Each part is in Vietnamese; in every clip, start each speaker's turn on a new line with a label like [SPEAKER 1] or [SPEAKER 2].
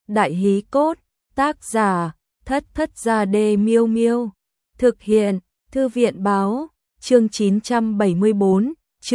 [SPEAKER 1] Đại hí cốt, tác giả, Thất Thất Gia Đê Miêu Miêu. Thực hiện, Thư viện báo, chương 974,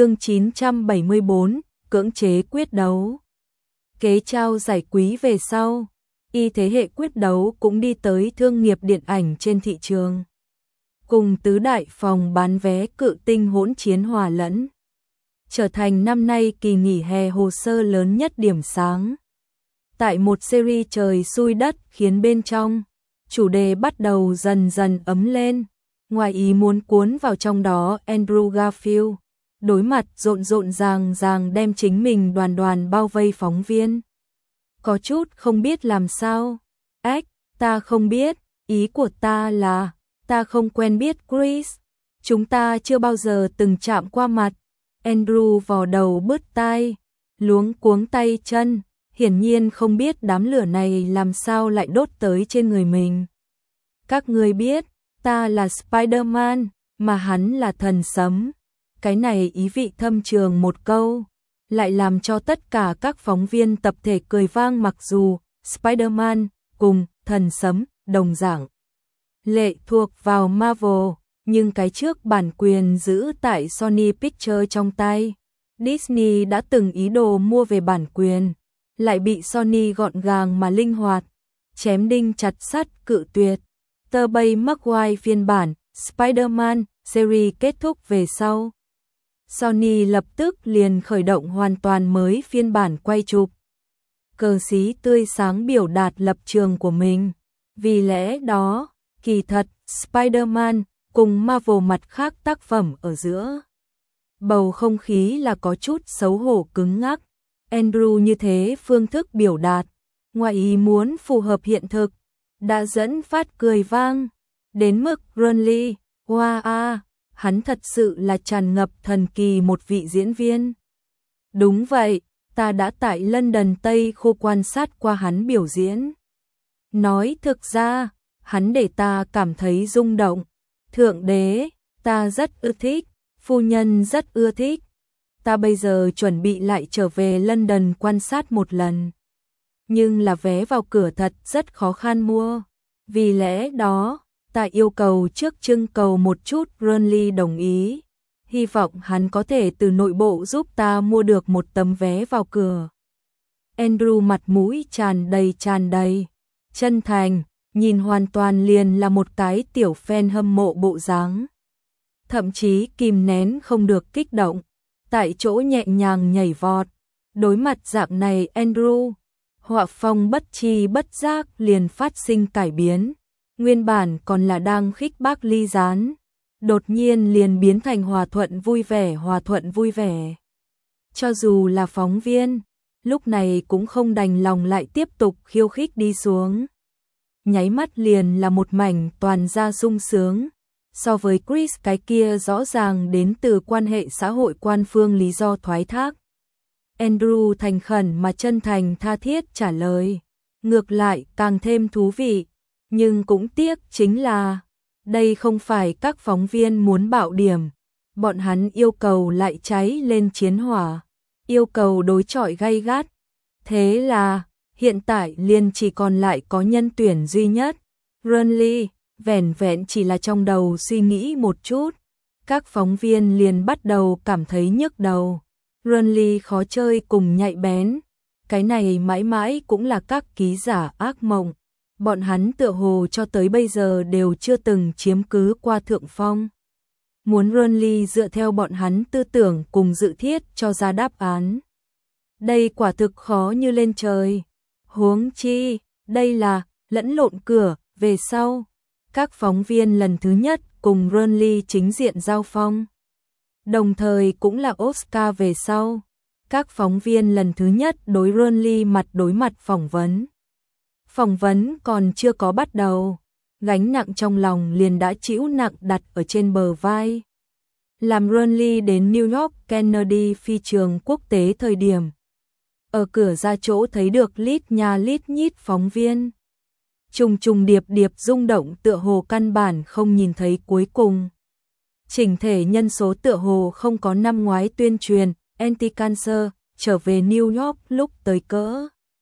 [SPEAKER 1] cưỡng chế quyết đấu. Kế trao giải quý về sau, y thế hệ quyết đấu cũng đi tới thương nghiệp điện ảnh trên thị trường. Cùng tứ đại phòng bán vé cự tinh hỗn chiến hòa lẫn, trở thành năm nay kỳ nghỉ hè hồ sơ lớn nhất điểm sáng. Tại một series trời xui đất khiến bên trong, chủ đề bắt đầu dần dần ấm lên, ngoài ý muốn cuốn vào trong đó Andrew Garfield, đối mặt rộn ràng đem chính mình đoàn bao vây phóng viên. Có chút không biết làm sao. Ta không biết, ý của ta là, ta không quen biết Chris, chúng ta chưa bao giờ từng chạm qua mặt. Andrew vò đầu bứt tai, luống cuống tay chân, hiển nhiên không biết đám lửa này làm sao lại đốt tới trên người mình. Các ngươi biết, ta là Spider-Man, mà hắn là thần sấm. Cái này ý vị thâm trường một câu, lại làm cho tất cả các phóng viên tập thể cười vang, mặc dù Spider-Man cùng thần sấm đồng dạng lệ thuộc vào Marvel, nhưng cái trước bản quyền giữ tại Sony Pictures trong tay. Disney đã từng ý đồ mua về bản quyền, lại bị Sony gọn gàng mà linh hoạt chém đinh chặt sắt cự tuyệt. Tobey Maguire phiên bản Spider-Man series kết thúc về sau, Sony lập tức liền khởi động hoàn toàn mới phiên bản quay chụp. Cờ xí tươi sáng biểu đạt lập trường của mình. Vì lẽ đó, kỳ thật, Spider-Man cùng Marvel mặt khác tác phẩm ở giữa, bầu không khí là có chút xấu hổ cứng ngắc. Andrew như thế phương thức biểu đạt, ngoài ý muốn phù hợp hiện thực, đã dẫn phát cười vang, đến mức Ron Lee, wow, hắn thật sự là tràn ngập thần kỳ một vị diễn viên. Đúng vậy, ta đã tại London Tây khu quan sát qua hắn biểu diễn. Nói thực ra, hắn để ta cảm thấy rung động. Thượng đế, ta rất ưa thích, phu nhân rất ưa thích. Ta bây giờ chuẩn bị lại trở về London quan sát một lần. Nhưng là vé vào cửa thật rất khó khăn mua. Vì lẽ đó, ta yêu cầu trước trưng cầu một chút. Ron Lee đồng ý. Hy vọng hắn có thể từ nội bộ giúp ta mua được một tấm vé vào cửa. Andrew mặt mũi tràn đầy chân thành, nhìn hoàn toàn liền là một cái tiểu fan hâm mộ bộ dáng. Thậm chí kìm nén không được kích động, tại chỗ nhẹ nhàng nhảy vọt. Đối mặt dạng này Andrew, họa phong bất tri bất giác liền phát sinh cải biến. Nguyên bản còn là đang khích bác ly gián, đột nhiên liền biến thành hòa thuận vui vẻ. Cho dù là phóng viên, lúc này cũng không đành lòng lại tiếp tục khiêu khích đi xuống. Nháy mắt liền là một mảnh toàn ra sung sướng. So với Chris cái kia rõ ràng đến từ quan hệ xã hội quan phương lý do thoái thác, Andrew thành khẩn mà chân thành tha thiết trả lời, ngược lại càng thêm thú vị. Nhưng cũng tiếc chính là, đây không phải các phóng viên muốn bạo điểm, bọn hắn yêu cầu lại cháy lên chiến hỏa, yêu cầu đối chọi gay gắt. Thế là, hiện tại liền chỉ còn lại có nhân tuyển duy nhất, Ron Lee. Vẻn vẹn chỉ là trong đầu suy nghĩ một chút, các phóng viên liền bắt đầu cảm thấy nhức đầu. Ron Lee khó chơi cùng nhạy bén, cái này mãi mãi cũng là các ký giả ác mộng. Bọn hắn tựa hồ cho tới bây giờ đều chưa từng chiếm cứ qua thượng phong. Muốn Ron Lee dựa theo bọn hắn tư tưởng cùng dự thiết cho ra đáp án, đây quả thực khó như lên trời. Huống chi, đây là lẫn lộn cửa về sau. Các phóng viên lần thứ nhất cùng Ron Lee chính diện giao phong, đồng thời cũng là Oscar về sau. Các phóng viên lần thứ nhất đối Ron Lee mặt đối mặt phỏng vấn. Phỏng vấn còn chưa có bắt đầu, gánh nặng trong lòng liền đã chịu nặng đặt ở trên bờ vai. Làm Ron Lee đến New York Kennedy phi trường quốc tế thời điểm, ở cửa ra chỗ thấy được lít nha lít nhít phóng viên. Trùng điệp rung động tựa hồ căn bản không nhìn thấy cuối cùng. Chỉnh thể nhân số tựa hồ không có năm ngoái tuyên truyền anti-cancer trở về New York lúc tới cỡ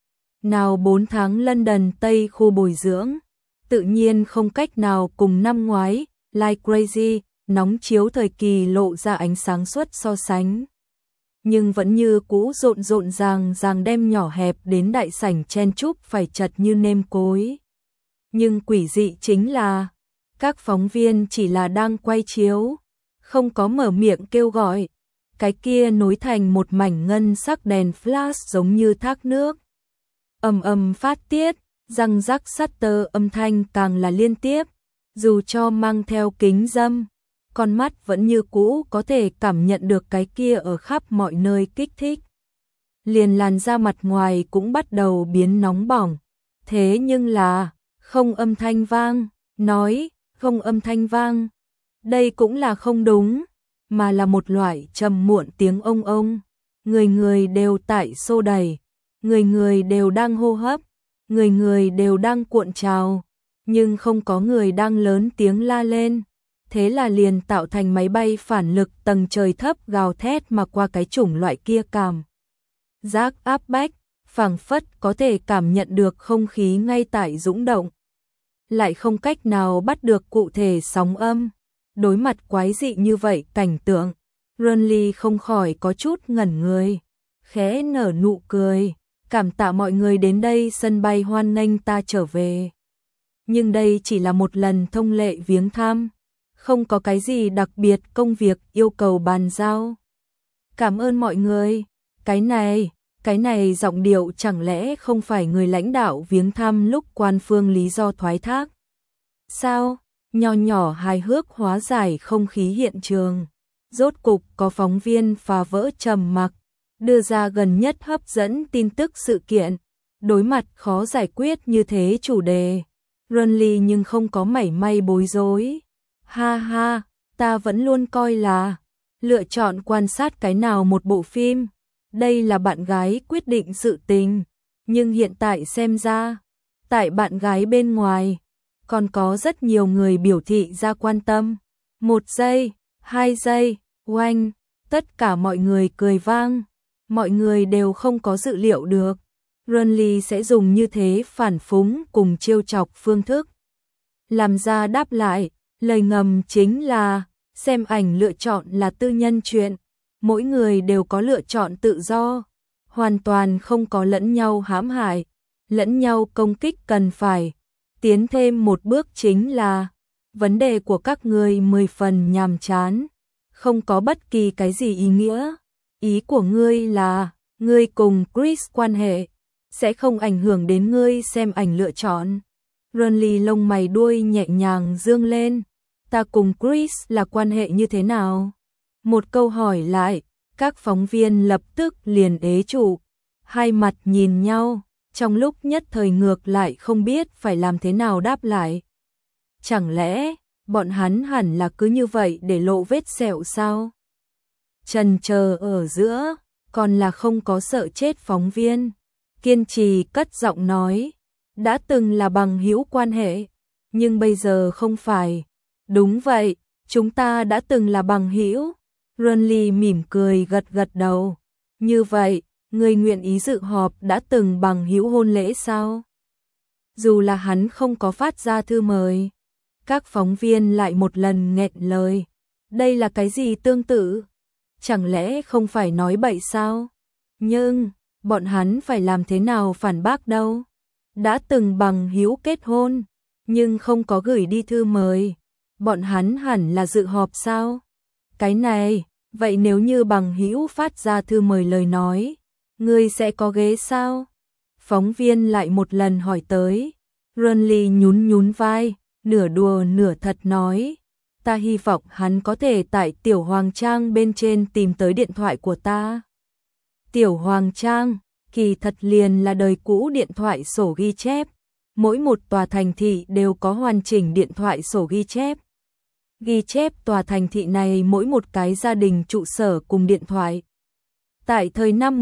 [SPEAKER 1] nào 4 tháng London Tây khu bồi dưỡng, tự nhiên không cách nào cùng năm ngoái, Like Crazy, nóng chiếu thời kỳ lộ ra ánh sáng suốt so sánh. Nhưng vẫn như cũ rộn rộn ràng đem nhỏ hẹp đến đại sảnh chen chúc phải chật như nêm cối. Nhưng quỷ dị chính là, các phóng viên chỉ là đang quay chiếu, không có mở miệng kêu gọi. Cái kia nối thành một mảnh ngân sắc đèn flash giống như thác nước. Ầm ầm phát tiết, răng rắc shutter âm thanh càng là liên tiếp, dù cho mang theo kính râm, con mắt vẫn như cũ có thể cảm nhận được cái kia ở khắp mọi nơi kích thích. Liền làn da mặt ngoài cũng bắt đầu biến nóng bỏng, thế nhưng là không âm thanh vang, nói không âm thanh vang. Đây cũng là không đúng, mà là một loại trầm muộn tiếng ông ông. Người người đều tại xô đẩy, người người đều đang hô hấp, người người đều đang cuộn trào, nhưng không có người đang lớn tiếng la lên. Thế là liền tạo thành máy bay phản lực tầng trời thấp gào thét mà qua cái chủng loại kia cảm giác áp bách, phảng phất có thể cảm nhận được không khí ngay tại dũng động. Lại không cách nào bắt được cụ thể sóng âm. Đối mặt quái dị như vậy cảnh tượng, Renly không khỏi có chút ngẩn người, khẽ nở nụ cười, cảm tạ mọi người đến đây sân bay hoan nghênh ta trở về. Nhưng đây chỉ là một lần thông lệ viếng thăm, không có cái gì đặc biệt công việc yêu cầu bàn giao. Cảm ơn mọi người, cái này giọng điệu chẳng lẽ không phải người lãnh đạo viếng thăm lúc quan phương lý do thoái thác? Sao? Nho nhỏ hài hước hóa giải không khí hiện trường. Rốt cục có phóng viên phá vỡ trầm mặc, đưa ra gần nhất hấp dẫn tin tức sự kiện. Đối mặt khó giải quyết như thế chủ đề, Renly nhưng không có mảy may bối rối. Ha ha, ta vẫn luôn coi là lựa chọn quan sát cái nào một bộ phim. Đây là bạn gái quyết định sự tình, nhưng hiện tại xem ra, tại bạn gái bên ngoài, còn có rất nhiều người biểu thị ra quan tâm. 1 giây, 2 giây, oanh, tất cả mọi người cười vang. Mọi người đều không có dự liệu được Renly sẽ dùng như thế phản phúng cùng trêu chọc phương thức làm ra đáp lại. Lời ngầm chính là xem ảnh lựa chọn là tư nhân chuyện, mỗi người đều có lựa chọn tự do, hoàn toàn không có lẫn nhau hãm hại, lẫn nhau công kích. Cần phải tiến thêm một bước chính là vấn đề của các ngươi 10 phần nhàm chán, không có bất kỳ cái gì ý nghĩa. Ý của ngươi là ngươi cùng Chris quan hệ sẽ không ảnh hưởng đến ngươi xem ảnh lựa chọn. Renly lông mày đuôi nhẹ nhàng dương lên. Ta cùng Chris là quan hệ như thế nào? Một câu hỏi lại, các phóng viên lập tức liền ế trụ, hai mặt nhìn nhau, trong lúc nhất thời ngược lại không biết phải làm thế nào đáp lại. Chẳng lẽ bọn hắn hẳn là cứ như vậy để lộ vết sẹo sao? Chần chờ ở giữa, còn là không có sợ chết phóng viên, kiên trì cất giọng nói, đã từng là bằng hữu quan hệ, nhưng bây giờ không phải. Đúng vậy, chúng ta đã từng là bằng hữu. Renly mỉm cười gật gật đầu. Như vậy, người nguyện ý dự họp đã từng bằng hữu hôn lễ sao? Dù là hắn không có phát ra thư mời. Các phóng viên lại một lần nghẹn lời. Đây là cái gì tương tự? Chẳng lẽ không phải nói bậy sao? Nhưng, bọn hắn phải làm thế nào phản bác đâu? Đã từng bằng hữu kết hôn, nhưng không có gửi đi thư mời. Bọn hắn hẳn là dự họp sao? Cái này, vậy nếu như bằng hữu phát ra thư mời lời nói, ngươi sẽ có ghế sao? Phóng viên lại một lần hỏi tới. Renly nhún vai, nửa đùa nửa thật nói, ta hy vọng hắn có thể tại Tiểu Hoàng Trang bên trên tìm tới điện thoại của ta. Tiểu Hoàng Trang, kỳ thật liền là đời cũ điện thoại sổ ghi chép. Mỗi một tòa thành thị đều có hoàn chỉnh điện thoại sổ ghi chép. Ghi chép tòa thành thị này mỗi một cái gia đình trụ sở cùng điện thoại. Tại thời năm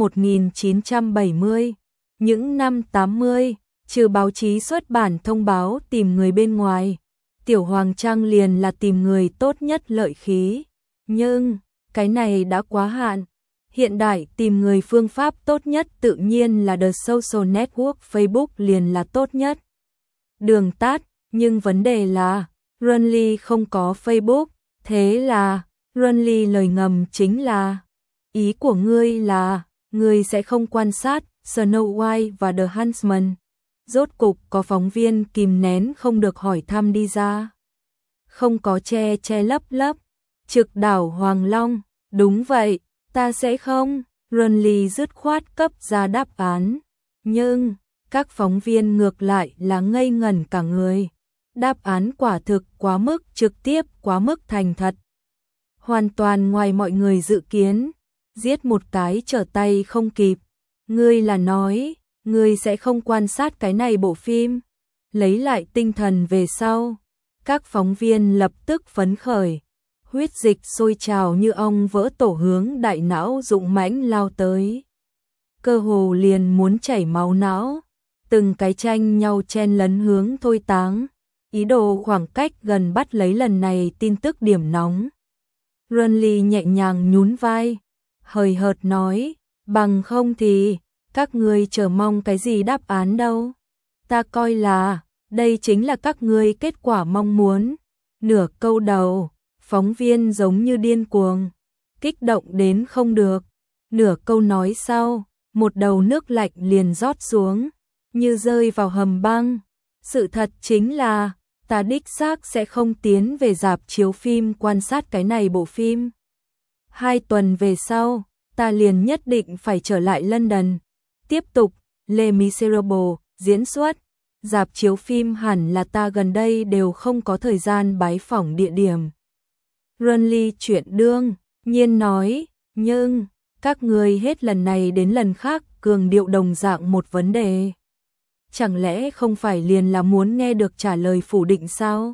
[SPEAKER 1] 1970, những năm 80, trừ báo chí xuất bản thông báo tìm người bên ngoài, Tiểu Hoàng Trang liền là tìm người tốt nhất lợi khí. Nhưng, cái này đã quá hạn. Hiện đại tìm người phương pháp tốt nhất tự nhiên là The Social Network, Facebook liền là tốt nhất. Đường tắt, nhưng vấn đề là Renly không có Facebook, thế là Renly lời ngầm chính là ý của ngươi là ngươi sẽ không quan sát Snow White và The Huntsman. Rốt cục có phóng viên kìm nén không được hỏi thăm đi ra. Không có che lấp lấp, trực đảo Hoàng Long, đúng vậy, ta sẽ không. Renly dứt khoát cấp ra đáp án. Nhưng các phóng viên ngược lại là ngây ngẩn cả người. Đáp án quả thực quá mức trực tiếp, quá mức thành thật. Hoàn toàn ngoài mọi người dự kiến. Giết một cái trở tay không kịp. Ngươi là nói, ngươi sẽ không quan sát cái này bộ phim. Lấy lại tinh thần về sau. Các phóng viên lập tức phấn khởi. Huyết dịch sôi trào như ong vỡ tổ hướng đại não dũng mãnh lao tới. Cơ hồ liền muốn chảy máu não. Từng cái tranh nhau chen lấn hướng Thôi Táng. Ý đồ khoảng cách gần bắt lấy lần này tin tức điểm nóng. Renly nhẹ nhàng nhún vai. Hời hợt nói. Bằng không thì, các ngươi chờ mong cái gì đáp án đâu. Ta coi là, đây chính là các ngươi kết quả mong muốn. Nửa câu đầu, phóng viên giống như điên cuồng, kích động đến không được. Nửa câu nói sau, một đầu nước lạnh liền rót xuống, như rơi vào hầm băng. Sự thật chính là, ta đích xác sẽ không tiến về rạp chiếu phim quan sát cái này bộ phim. 2 tuần về sau, ta liền nhất định phải trở lại London, tiếp tục Les Miserables diễn xuất. Rạp chiếu phim hẳn là ta gần đây đều không có thời gian bái phỏng địa điểm. Renly chuyện đương nhiên nói, nhưng các người hết lần này đến lần khác cường điệu đồng dạng một vấn đề. Chẳng lẽ không phải liền là muốn nghe được trả lời phủ định sao?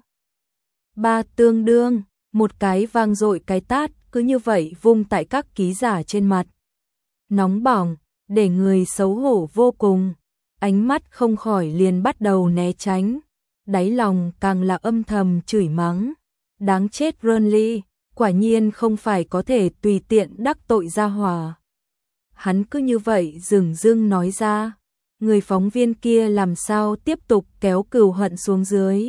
[SPEAKER 1] Ba tương đương, một cái vang dội cái tát cứ như vậy vung tại các ký giả trên mặt. Nóng bỏng, để người xấu hổ vô cùng. Ánh mắt không khỏi liền bắt đầu né tránh. Đáy lòng càng là âm thầm chửi mắng. Đáng chết Renly, quả nhiên không phải có thể tùy tiện đắc tội ra hòa. Hắn cứ như vậy dửng dưng nói ra. Người phóng viên kia làm sao tiếp tục kéo cừu hận xuống dưới.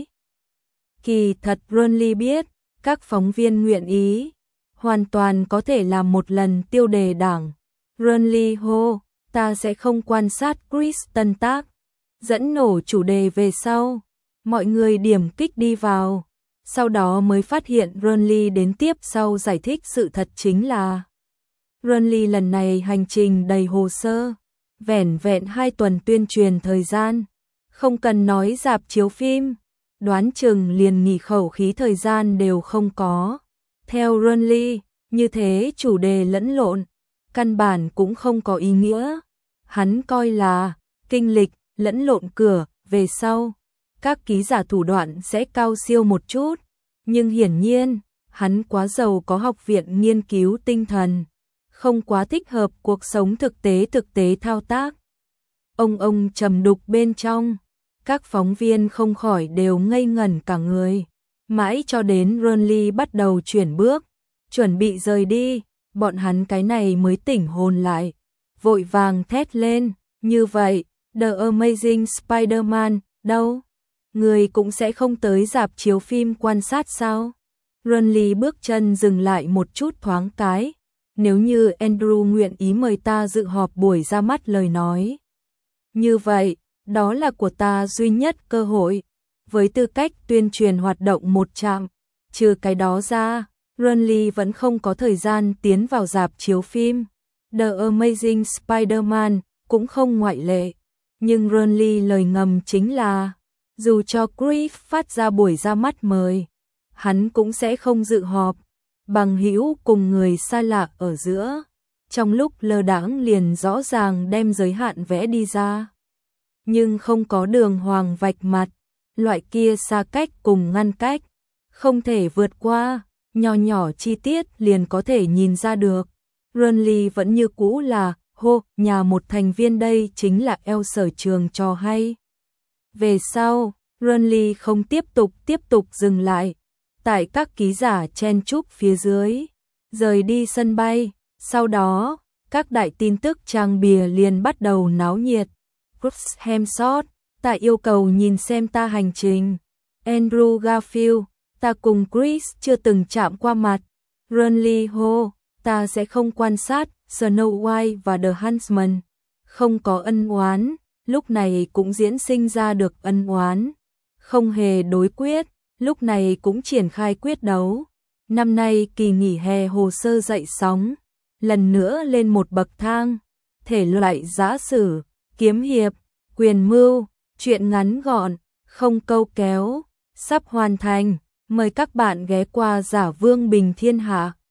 [SPEAKER 1] Kỳ thật Renly biết, các phóng viên nguyện ý, hoàn toàn có thể làm một lần tiêu đề đảng. Renly hô, ta sẽ không quan sát Kristen Tác. Dẫn nổ chủ đề về sau, mọi người điểm kích đi vào. Sau đó mới phát hiện Renly đến tiếp sau giải thích sự thật chính là Renly lần này hành trình đầy hồ sơ, vẻn vẹn 2 tuần tuyên truyền thời gian, không cần nói rạp chiếu phim, đoán chừng liền nghỉ khẩu khí thời gian đều không có. Theo Renly, như thế chủ đề lẫn lộn, căn bản cũng không có ý nghĩa. Hắn coi là kinh lịch lẫn lộn cửa về sau. Các ký giả thủ đoạn sẽ cao siêu một chút, nhưng hiển nhiên, hắn quá giàu có học viện nghiên cứu tinh thần, không quá thích hợp cuộc sống thực tế thao tác. Ông trầm đục bên trong, các phóng viên không khỏi đều ngây ngẩn cả người, mãi cho đến Renly bắt đầu chuyển bước, chuẩn bị rời đi, bọn hắn cái này mới tỉnh hồn lại, vội vàng thét lên, như vậy, The Amazing Spider-Man, đâu? Người cũng sẽ không tới rạp chiếu phim quan sát sao? Renly bước chân dừng lại một chút thoáng cái. Nếu như Andrew nguyện ý mời ta dự họp buổi ra mắt lời nói. Như vậy, đó là của ta duy nhất cơ hội. Với tư cách tuyên truyền hoạt động một trạm. Trừ cái đó ra, Renly vẫn không có thời gian tiến vào rạp chiếu phim. The Amazing Spider-Man cũng không ngoại lệ. Nhưng Renly lời ngầm chính là dù cho Griff phát ra buổi ra mắt mời, hắn cũng sẽ không dự họp. Bằng hữu cùng người xa lạ ở giữa, trong lúc lơ đãng liền rõ ràng đem giới hạn vẽ đi ra. Nhưng không có đường hoàng vạch mặt, loại kia xa cách cùng ngăn cách, không thể vượt qua, nhỏ nhỏ chi tiết liền có thể nhìn ra được. Renly vẫn như cũ là, hô, nhà một thành viên đây chính là eo sở trường trò hay. Về sau, Renly không tiếp tục dừng lại. Tại các ký giả chen chúc phía dưới, rời đi sân bay, sau đó, các đại tin tức trang bìa liền bắt đầu náo nhiệt. Chris Hemsworth, ta yêu cầu nhìn xem ta hành trình. Andrew Garfield, ta cùng Chris chưa từng chạm qua mặt. Ron Lee Ho, ta sẽ không quan sát. Snow White và The Huntsman, không có ân oán, lúc này cũng diễn sinh ra được ân oán. Không hề đối quyết, lúc này cũng triển khai quyết đấu. Năm nay kỳ nghỉ hè hồ sơ dậy sóng, lần nữa lên một bậc thang. Thể loại giã sử, kiếm hiệp, quyền mưu, truyện ngắn gọn, không câu kéo, sắp hoàn thành. Mời các bạn ghé qua Giả Vương Bình Thiên Hạ.